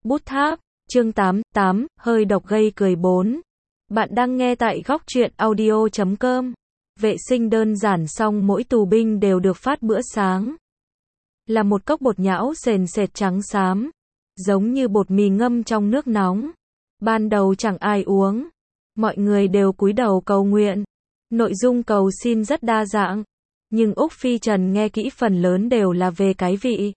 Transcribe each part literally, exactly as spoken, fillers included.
Bút tháp, chương tám, tám, hơi độc gây cười bốn. Bạn đang nghe tại góc truyện audio chấm com. Vệ sinh đơn giản xong mỗi tù binh đều được phát bữa sáng. Là một cốc bột nhão sền sệt trắng xám, giống như bột mì ngâm trong nước nóng. Ban đầu chẳng ai uống. Mọi người đều cúi đầu cầu nguyện. Nội dung cầu xin rất đa dạng. Nhưng Úc Phi Trần nghe kỹ phần lớn đều là về cái vị.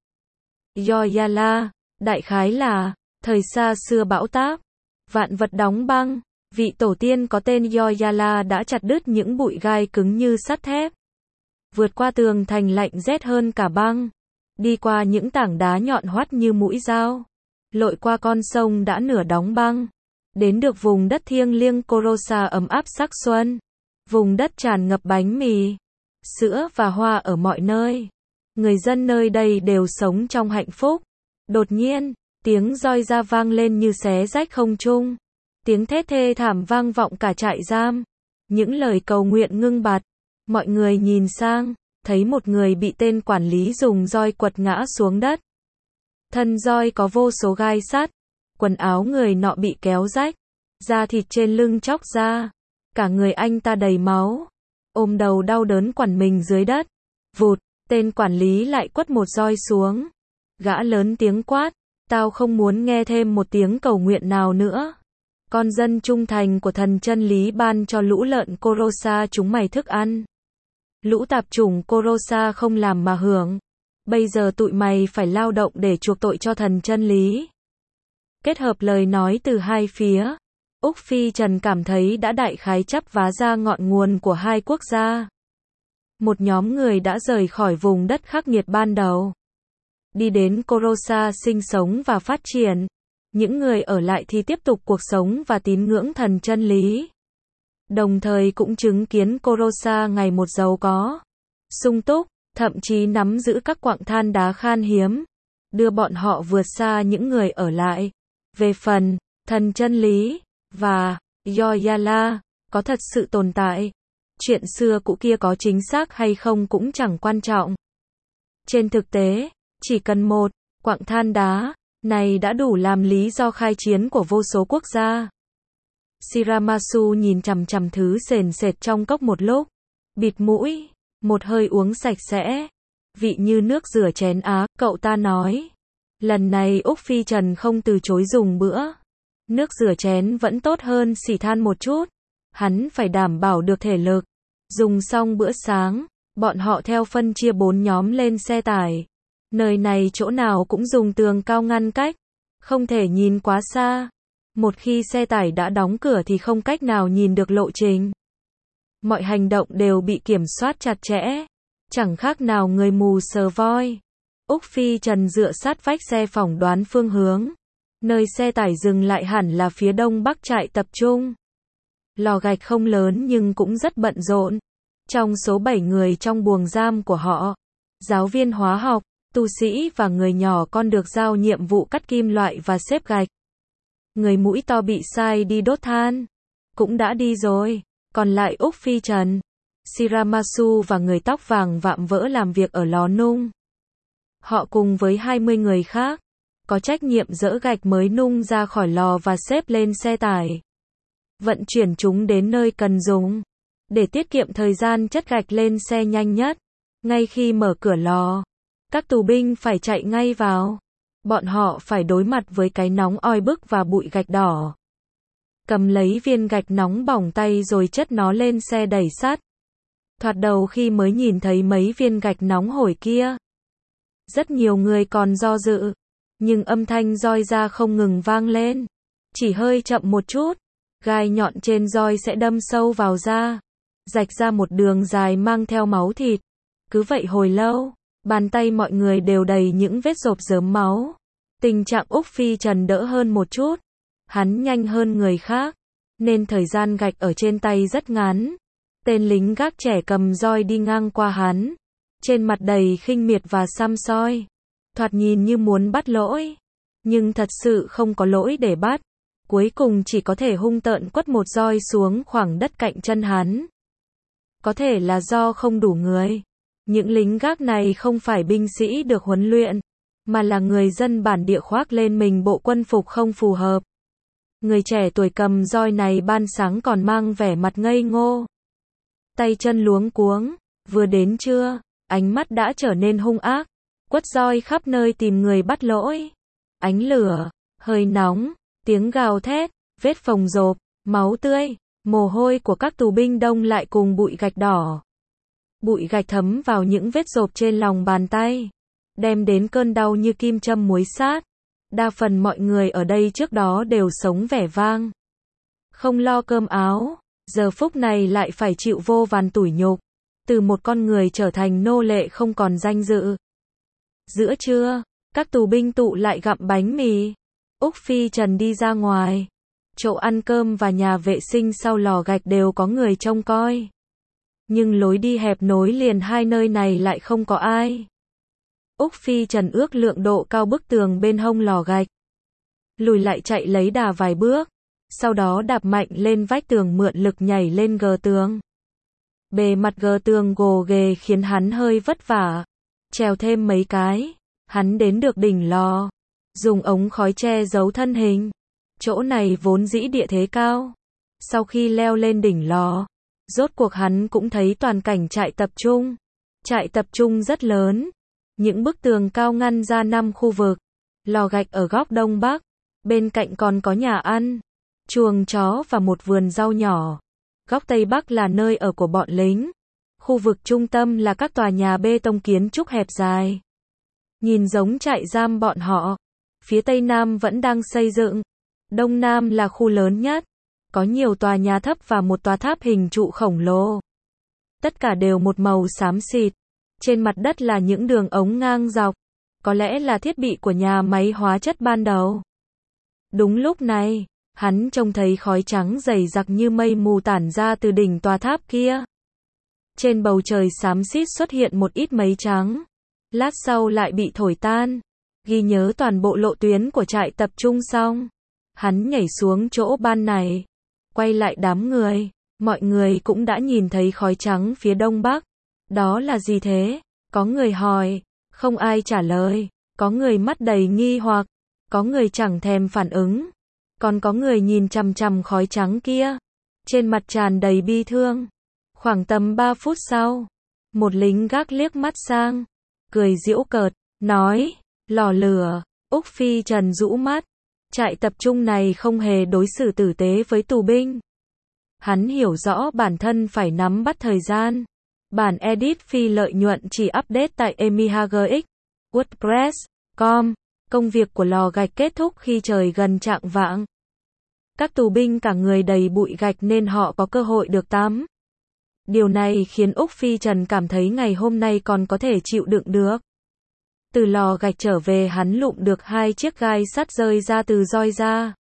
Yoyala, đại khái là, thời xa xưa bão táp, vạn vật đóng băng, vị tổ tiên có tên Yoyala đã chặt đứt những bụi gai cứng như sắt thép. Vượt qua tường thành lạnh rét hơn cả băng, đi qua những tảng đá nhọn hoắt như mũi dao, lội qua con sông đã nửa đóng băng, đến được vùng đất thiêng liêng Korosa ấm áp sắc xuân, vùng đất tràn ngập bánh mì, sữa và hoa ở mọi nơi. Người dân nơi đây đều sống trong hạnh phúc. Đột nhiên, tiếng roi ra vang lên như xé rách không trung. Tiếng thét thê thảm vang vọng cả trại giam. Những lời cầu nguyện ngưng bặt. Mọi người nhìn sang, thấy một người bị tên quản lý dùng roi quật ngã xuống đất. Thân roi có vô số gai sắt. Quần áo người nọ bị kéo rách. Da thịt trên lưng chóc ra. Cả người anh ta đầy máu. Ôm đầu đau đớn quằn mình dưới đất. Vụt, tên quản lý lại quất một roi xuống. Gã lớn tiếng quát, tao không muốn nghe thêm một tiếng cầu nguyện nào nữa. Con dân trung thành của thần chân lý ban cho lũ lợn Korosa chúng mày thức ăn. Lũ tạp chủng Korosa không làm mà hưởng. Bây giờ tụi mày phải lao động để chuộc tội cho thần chân lý. Kết hợp lời nói từ hai phía, Úc Phi Trần cảm thấy đã đại khái chắp vá ra ngọn nguồn của hai quốc gia. Một nhóm người đã rời khỏi vùng đất khắc nghiệt ban đầu, đi đến Korosa sinh sống và phát triển. Những người ở lại thì tiếp tục cuộc sống và tín ngưỡng thần chân lý. Đồng thời cũng chứng kiến Korosa ngày một giàu có, sung túc, thậm chí nắm giữ các quặng than đá khan hiếm, đưa bọn họ vượt xa những người ở lại. Về phần, thần chân lý, và Yoyala, có thật sự tồn tại. Chuyện xưa cũ kia có chính xác hay không cũng chẳng quan trọng. Trên thực tế, chỉ cần một quặng than đá này đã đủ làm lý do khai chiến của vô số quốc gia. Shiramasu nhìn chằm chằm thứ sền sệt trong cốc một lúc, bịt mũi, một hơi uống sạch sẽ, vị như nước rửa chén á, cậu ta nói. Lần này Úc Phi Trần không từ chối dùng bữa. Nước rửa chén vẫn tốt hơn xỉ than một chút. Hắn phải đảm bảo được thể lực. Dùng xong bữa sáng, bọn họ theo phân chia bốn nhóm lên xe tải. Nơi này chỗ nào cũng dùng tường cao ngăn cách, không thể nhìn quá xa. Một khi xe tải đã đóng cửa thì không cách nào nhìn được lộ trình. Mọi hành động đều bị kiểm soát chặt chẽ, chẳng khác nào người mù sờ voi. Úc Phi Trần dựa sát vách xe phỏng đoán phương hướng. Nơi xe tải dừng lại hẳn là phía đông bắc trại tập trung. Lò gạch không lớn nhưng cũng rất bận rộn. Trong số bảy người trong buồng giam của họ, giáo viên hóa học, tu sĩ và người nhỏ con được giao nhiệm vụ cắt kim loại và xếp gạch. Người mũi to bị sai đi đốt than, cũng đã đi rồi. Còn lại Úc Phi Trần, Shiramasu và người tóc vàng vạm vỡ làm việc ở lò nung. Họ cùng với hai mươi người khác, có trách nhiệm dỡ gạch mới nung ra khỏi lò và xếp lên xe tải. Vận chuyển chúng đến nơi cần dùng. Để tiết kiệm thời gian chất gạch lên xe nhanh nhất. Ngay khi mở cửa lò, các tù binh phải chạy ngay vào. Bọn họ phải đối mặt với cái nóng oi bức và bụi gạch đỏ. Cầm lấy viên gạch nóng bỏng tay rồi chất nó lên xe đẩy sắt. Thoạt đầu khi mới nhìn thấy mấy viên gạch nóng hổi kia, rất nhiều người còn do dự. Nhưng âm thanh roi ra không ngừng vang lên. Chỉ hơi chậm một chút, gai nhọn trên roi sẽ đâm sâu vào da, rạch ra một đường dài mang theo máu thịt. Cứ vậy hồi lâu, bàn tay mọi người đều đầy những vết rộp rớm máu. Tình trạng Úc Phi Trần đỡ hơn một chút. Hắn nhanh hơn người khác, nên thời gian gạch ở trên tay rất ngắn. Tên lính gác trẻ cầm roi đi ngang qua hắn, trên mặt đầy khinh miệt và săm soi. Thoạt nhìn như muốn bắt lỗi, nhưng thật sự không có lỗi để bắt. Cuối cùng chỉ có thể hung tợn quất một roi xuống khoảng đất cạnh chân hắn. Có thể là do không đủ người. Những lính gác này không phải binh sĩ được huấn luyện. mà là người dân bản địa khoác lên mình bộ quân phục không phù hợp. Người trẻ tuổi cầm roi này ban sáng còn mang vẻ mặt ngây ngô. Tay chân luống cuống, vừa đến trưa, ánh mắt đã trở nên hung ác, quất roi khắp nơi tìm người bắt lỗi. Ánh lửa, hơi nóng, tiếng gào thét, vết phồng rộp, máu tươi, mồ hôi của các tù binh đông lại cùng bụi gạch đỏ. Bụi gạch thấm vào những vết rộp trên lòng bàn tay, đem đến cơn đau như kim châm muối sát. Đa phần mọi người ở đây trước đó đều sống vẻ vang, không lo cơm áo, giờ phút này lại phải chịu vô vàn tủi nhục, từ một con người trở thành nô lệ không còn danh dự. Giữa trưa, các tù binh tụ lại gặm bánh mì. Úc Phi Trần đi ra ngoài. Chỗ ăn cơm và nhà vệ sinh sau lò gạch đều có người trông coi. Nhưng lối đi hẹp nối liền hai nơi này lại không có ai. Úc Phi Trần ước lượng độ cao bức tường bên hông lò gạch. Lùi lại chạy lấy đà vài bước. Sau đó đạp mạnh lên vách tường mượn lực nhảy lên gờ tường. Bề mặt gờ tường gồ ghề khiến hắn hơi vất vả. Trèo thêm mấy cái, hắn đến được đỉnh lò. Dùng ống khói che giấu thân hình. Chỗ này vốn dĩ địa thế cao. Sau khi leo lên đỉnh lò, rốt cuộc hắn cũng thấy toàn cảnh trại tập trung. Trại tập trung rất lớn. Những bức tường cao ngăn ra năm khu vực. Lò gạch ở góc đông bắc. Bên cạnh còn có nhà ăn, chuồng chó và một vườn rau nhỏ. Góc tây bắc là nơi ở của bọn lính. Khu vực trung tâm là các tòa nhà bê tông kiến trúc hẹp dài. Nhìn giống trại giam bọn họ. Phía tây nam vẫn đang xây dựng. Đông nam là khu lớn nhất. Có nhiều tòa nhà thấp và một tòa tháp hình trụ khổng lồ. Tất cả đều một màu xám xịt. Trên mặt đất là những đường ống ngang dọc. Có lẽ là thiết bị của nhà máy hóa chất ban đầu. Đúng lúc này, hắn trông thấy khói trắng dày đặc như mây mù tản ra từ đỉnh tòa tháp kia. Trên bầu trời xám xít xuất hiện một ít mây trắng. Lát sau lại bị thổi tan. Ghi nhớ toàn bộ lộ tuyến của trại tập trung xong. Hắn nhảy xuống chỗ ban này. Quay lại đám người. Mọi người cũng đã nhìn thấy khói trắng phía đông bắc. Đó là gì thế? Có người hỏi. Không ai trả lời. Có người mắt đầy nghi hoặc. Có người chẳng thèm phản ứng. Còn có người nhìn chằm chằm khói trắng kia. Trên mặt tràn đầy bi thương. Khoảng tầm ba phút sau, một lính gác liếc mắt sang, cười giễu cợt, nói, lò lửa. Úc Phi Trần rũ mắt. Trại tập trung này không hề đối xử tử tế với tù binh. Hắn hiểu rõ bản thân phải nắm bắt thời gian. Bản edit phi lợi nhuận chỉ update tại emihagx, WordPress, com. Công việc của lò gạch kết thúc khi trời gần chạng vạng. Các tù binh cả người đầy bụi gạch nên họ có cơ hội được tắm. Điều này khiến Úc Phi Trần cảm thấy ngày hôm nay còn có thể chịu đựng được. Từ lò gạch trở về hắn lụm được hai chiếc gai sắt rơi ra từ roi da.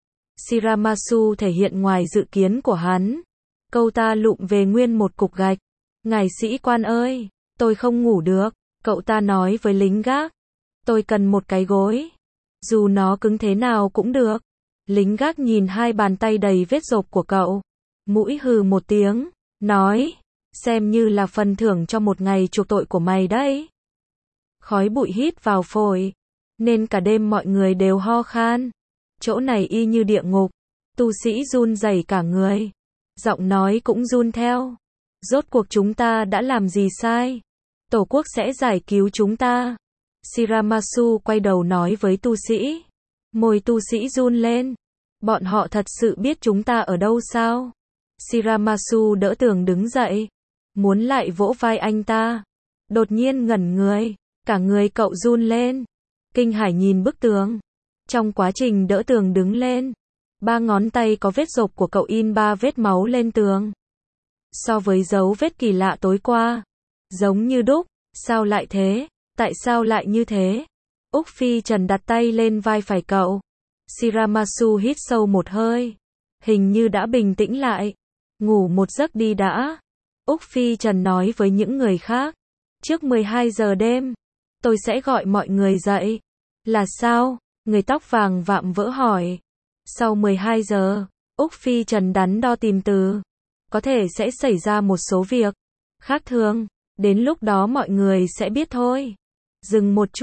Shiramasu thể hiện ngoài dự kiến của hắn. Câu ta lụm về nguyên một cục gạch. Ngài sĩ quan ơi, tôi không ngủ được, cậu ta nói với lính gác. Tôi cần một cái gối. Dù nó cứng thế nào cũng được. Lính gác nhìn hai bàn tay đầy vết rộp của cậu. Mũi hừ một tiếng, nói, xem như là phần thưởng cho một ngày chuộc tội của mày đấy. Khói bụi hít vào phổi, nên cả đêm mọi người đều ho khan. Chỗ này y như địa ngục. Tu sĩ run rẩy cả người. Giọng nói cũng run theo. Rốt cuộc chúng ta đã làm gì sai? Tổ quốc sẽ giải cứu chúng ta. Shiramasu quay đầu nói với tu sĩ. Môi tu sĩ run lên. Bọn họ thật sự biết chúng ta ở đâu sao? Shiramasu đỡ tường đứng dậy. Muốn lại vỗ vai anh ta. Đột nhiên ngẩn người. Cả người cậu run lên. Kinh hãi nhìn bức tường. Trong quá trình đỡ tường đứng lên, ba ngón tay có vết rộp của cậu in ba vết máu lên tường. So với dấu vết kỳ lạ tối qua, giống như đúc. Sao lại thế? Tại sao lại như thế? Úc Phi Trần đặt tay lên vai phải cậu. Shiramasu hít sâu một hơi. Hình như đã bình tĩnh lại. Ngủ một giấc đi đã. Úc Phi Trần nói với những người khác. Trước mười hai giờ đêm, tôi sẽ gọi mọi người dậy. Là sao? Người tóc vàng vạm vỡ hỏi. Sau mười hai giờ, Úc Phi Trần đắn đo tìm từ. Có thể sẽ xảy ra một số việc khác thường. Đến lúc đó mọi người sẽ biết thôi. Dừng một chút,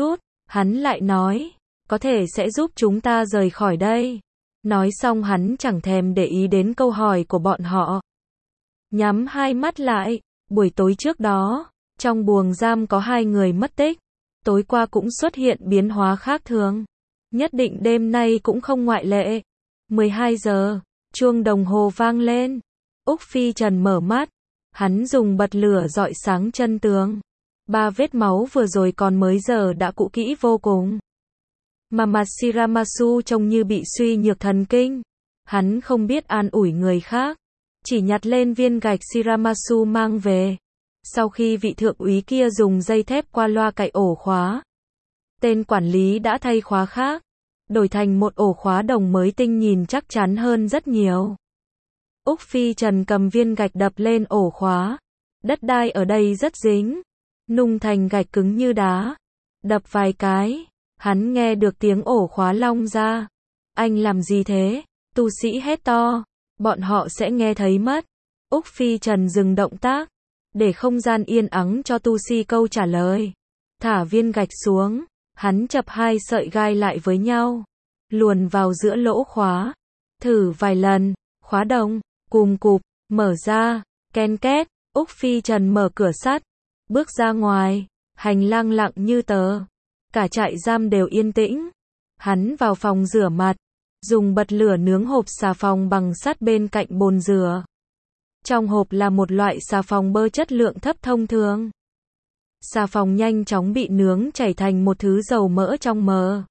Hắn lại nói, có thể sẽ giúp chúng ta rời khỏi đây. Nói xong hắn chẳng thèm để ý đến câu hỏi của bọn họ. Nhắm hai mắt lại, buổi tối trước đó, trong buồng giam có hai người mất tích. Tối qua cũng xuất hiện biến hóa khác thường. Nhất định đêm nay cũng không ngoại lệ. mười hai giờ, chuông đồng hồ vang lên. Úc Phi Trần mở mắt. Hắn dùng bật lửa rọi sáng chân tường. Ba vết máu vừa rồi còn mới giờ đã cũ kỹ vô cùng. Mà mặt Shiramasu trông như bị suy nhược thần kinh. Hắn không biết an ủi người khác. Chỉ nhặt lên viên gạch Shiramasu mang về. Sau khi vị thượng úy kia dùng dây thép qua loa cạy ổ khóa. Tên quản lý đã thay khóa khác. Đổi thành một ổ khóa đồng mới tinh nhìn chắc chắn hơn rất nhiều. Úc Phi Trần cầm viên gạch đập lên ổ khóa. Đất đai ở đây rất dính. Nung thành gạch cứng như đá. Đập vài cái. Hắn nghe được tiếng ổ khóa long ra. Anh làm gì thế? Tu sĩ hét to. Bọn họ sẽ nghe thấy mất. Úc Phi Trần dừng động tác. Để không gian yên ắng cho tu sĩ câu trả lời. Thả viên gạch xuống. Hắn chập hai sợi gai lại với nhau. Luồn vào giữa lỗ khóa. Thử vài lần. Khóa đồng. Cùm cụp. Mở ra. Ken két. Úc Phi Trần mở cửa sắt. Bước ra ngoài. Hành lang lặng như tờ. Cả trại giam đều yên tĩnh. Hắn vào phòng rửa mặt. Dùng bật lửa nướng hộp xà phòng bằng sắt bên cạnh bồn rửa. Trong hộp là một loại xà phòng bơ chất lượng thấp thông thường. Xà phòng nhanh chóng bị nướng chảy thành một thứ dầu mỡ trong mờ.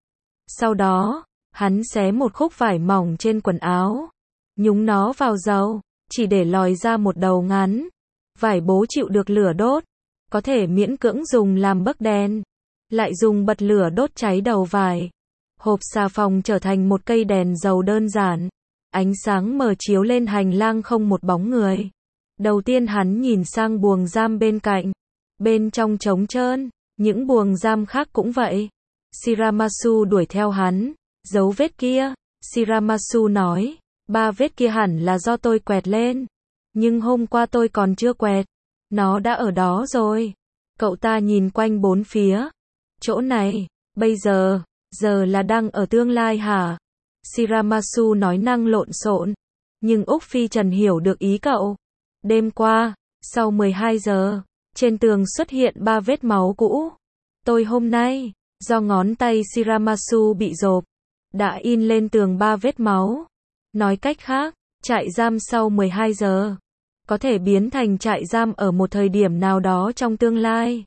Sau đó, hắn xé một khúc vải mỏng trên quần áo. Nhúng nó vào dầu, chỉ để lòi ra một đầu ngắn. Vải bố chịu được lửa đốt. Có thể miễn cưỡng dùng làm bấc đèn. Lại dùng bật lửa đốt cháy đầu vải. Hộp xà phòng trở thành một cây đèn dầu đơn giản. Ánh sáng mờ chiếu lên hành lang không một bóng người. Đầu tiên hắn nhìn sang buồng giam bên cạnh. Bên trong trống trơn, những buồng giam khác cũng vậy. Shiramasu đuổi theo hắn. Dấu vết kia, Shiramasu nói, ba vết kia hẳn là do tôi quẹt lên. Nhưng hôm qua tôi còn chưa quẹt. Nó đã ở đó rồi. Cậu ta nhìn quanh bốn phía. Chỗ này, bây giờ, giờ là đang ở tương lai hả? Shiramasu nói năng lộn xộn. Nhưng Úc Phi Trần hiểu được ý cậu. Đêm qua, sau mười hai giờ, trên tường xuất hiện ba vết máu cũ. Tôi hôm nay, do ngón tay Shiramasu bị rộp, đã in lên tường ba vết máu. Nói cách khác, trại giam sau mười hai giờ, có thể biến thành trại giam ở một thời điểm nào đó trong tương lai.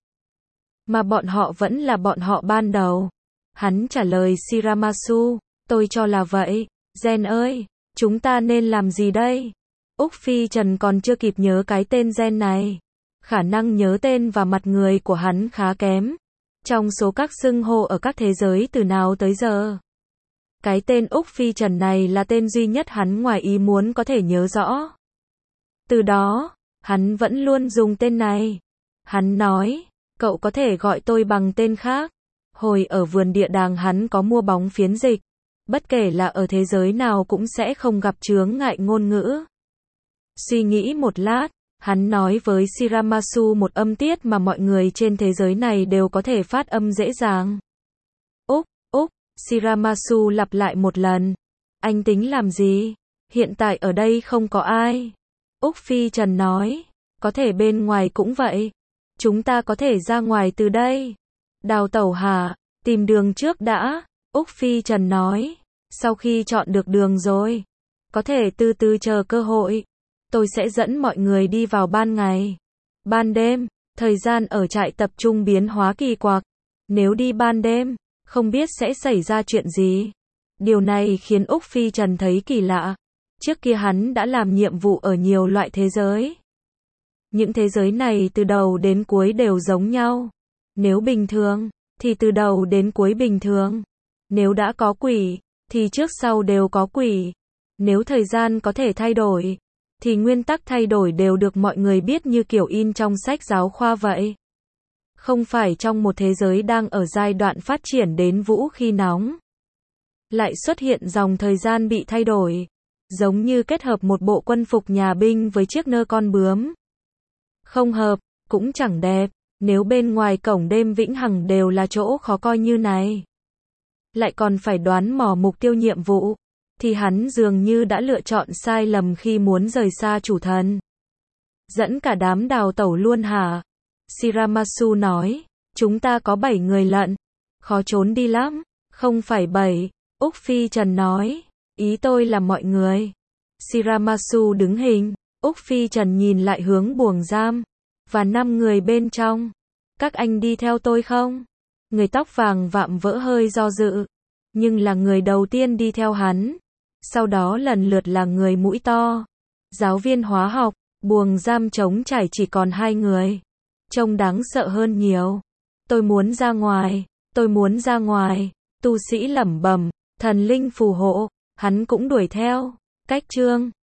Mà bọn họ vẫn là bọn họ ban đầu. Hắn trả lời Shiramasu, tôi cho là vậy. Gen ơi, chúng ta nên làm gì đây? Úc Phi Trần còn chưa kịp nhớ cái tên Gen này. Khả năng nhớ tên và mặt người của hắn khá kém. Trong số các xưng hô ở các thế giới từ nào tới giờ. Cái tên Úc Phi Trần này là tên duy nhất hắn ngoài ý muốn có thể nhớ rõ. Từ đó, hắn vẫn luôn dùng tên này. Hắn nói, cậu có thể gọi tôi bằng tên khác. Hồi ở vườn địa đàng hắn có mua bóng phiến dịch. Bất kể là ở thế giới nào cũng sẽ không gặp chướng ngại ngôn ngữ. Suy nghĩ một lát, hắn nói với Shiramasu một âm tiết mà mọi người trên thế giới này đều có thể phát âm dễ dàng. Úc, Úc, Shiramasu lặp lại một lần. Anh tính làm gì? Hiện tại ở đây không có ai. Úc Phi Trần nói, có thể bên ngoài cũng vậy. Chúng ta có thể ra ngoài từ đây. Đào tẩu hả? Tìm đường trước đã. Úc Phi Trần nói, sau khi chọn được đường rồi, có thể từ từ chờ cơ hội. Tôi sẽ dẫn mọi người đi vào ban ngày. Ban đêm, thời gian ở trại tập trung biến hóa kỳ quặc. Nếu đi ban đêm, không biết sẽ xảy ra chuyện gì. Điều này khiến Úc Phi Trần thấy kỳ lạ. Trước kia hắn đã làm nhiệm vụ ở nhiều loại thế giới. Những thế giới này từ đầu đến cuối đều giống nhau. Nếu bình thường, thì từ đầu đến cuối bình thường. Nếu đã có quỷ, thì trước sau đều có quỷ. Nếu thời gian có thể thay đổi, thì nguyên tắc thay đổi đều được mọi người biết như kiểu in trong sách giáo khoa vậy. Không phải trong một thế giới đang ở giai đoạn phát triển đến vũ khí nóng. Lại xuất hiện dòng thời gian bị thay đổi. Giống như kết hợp một bộ quân phục nhà binh với chiếc nơ con bướm. Không hợp, cũng chẳng đẹp. Nếu bên ngoài cổng đêm vĩnh hằng đều là chỗ khó coi như này, lại còn phải đoán mò mục tiêu nhiệm vụ, thì hắn dường như đã lựa chọn sai lầm khi muốn rời xa chủ thần. Dẫn cả đám đào tẩu luôn hả? Shiramasu nói, chúng ta có bảy người lận, khó trốn đi lắm. Không phải bảy, Úc Phi Trần nói, ý tôi là mọi người. Shiramasu đứng hình, Úc Phi Trần nhìn lại hướng buồng giam, và năm người bên trong. Các anh đi theo tôi không? Người tóc vàng vạm vỡ hơi do dự, nhưng là người đầu tiên đi theo hắn. Sau đó lần lượt là người mũi to, giáo viên hóa học. Buồng giam trống trải chỉ còn hai người, trông đáng sợ hơn nhiều. Tôi muốn ra ngoài, tôi muốn ra ngoài, tu sĩ lẩm bẩm, thần linh phù hộ, hắn cũng đuổi theo. Cách chương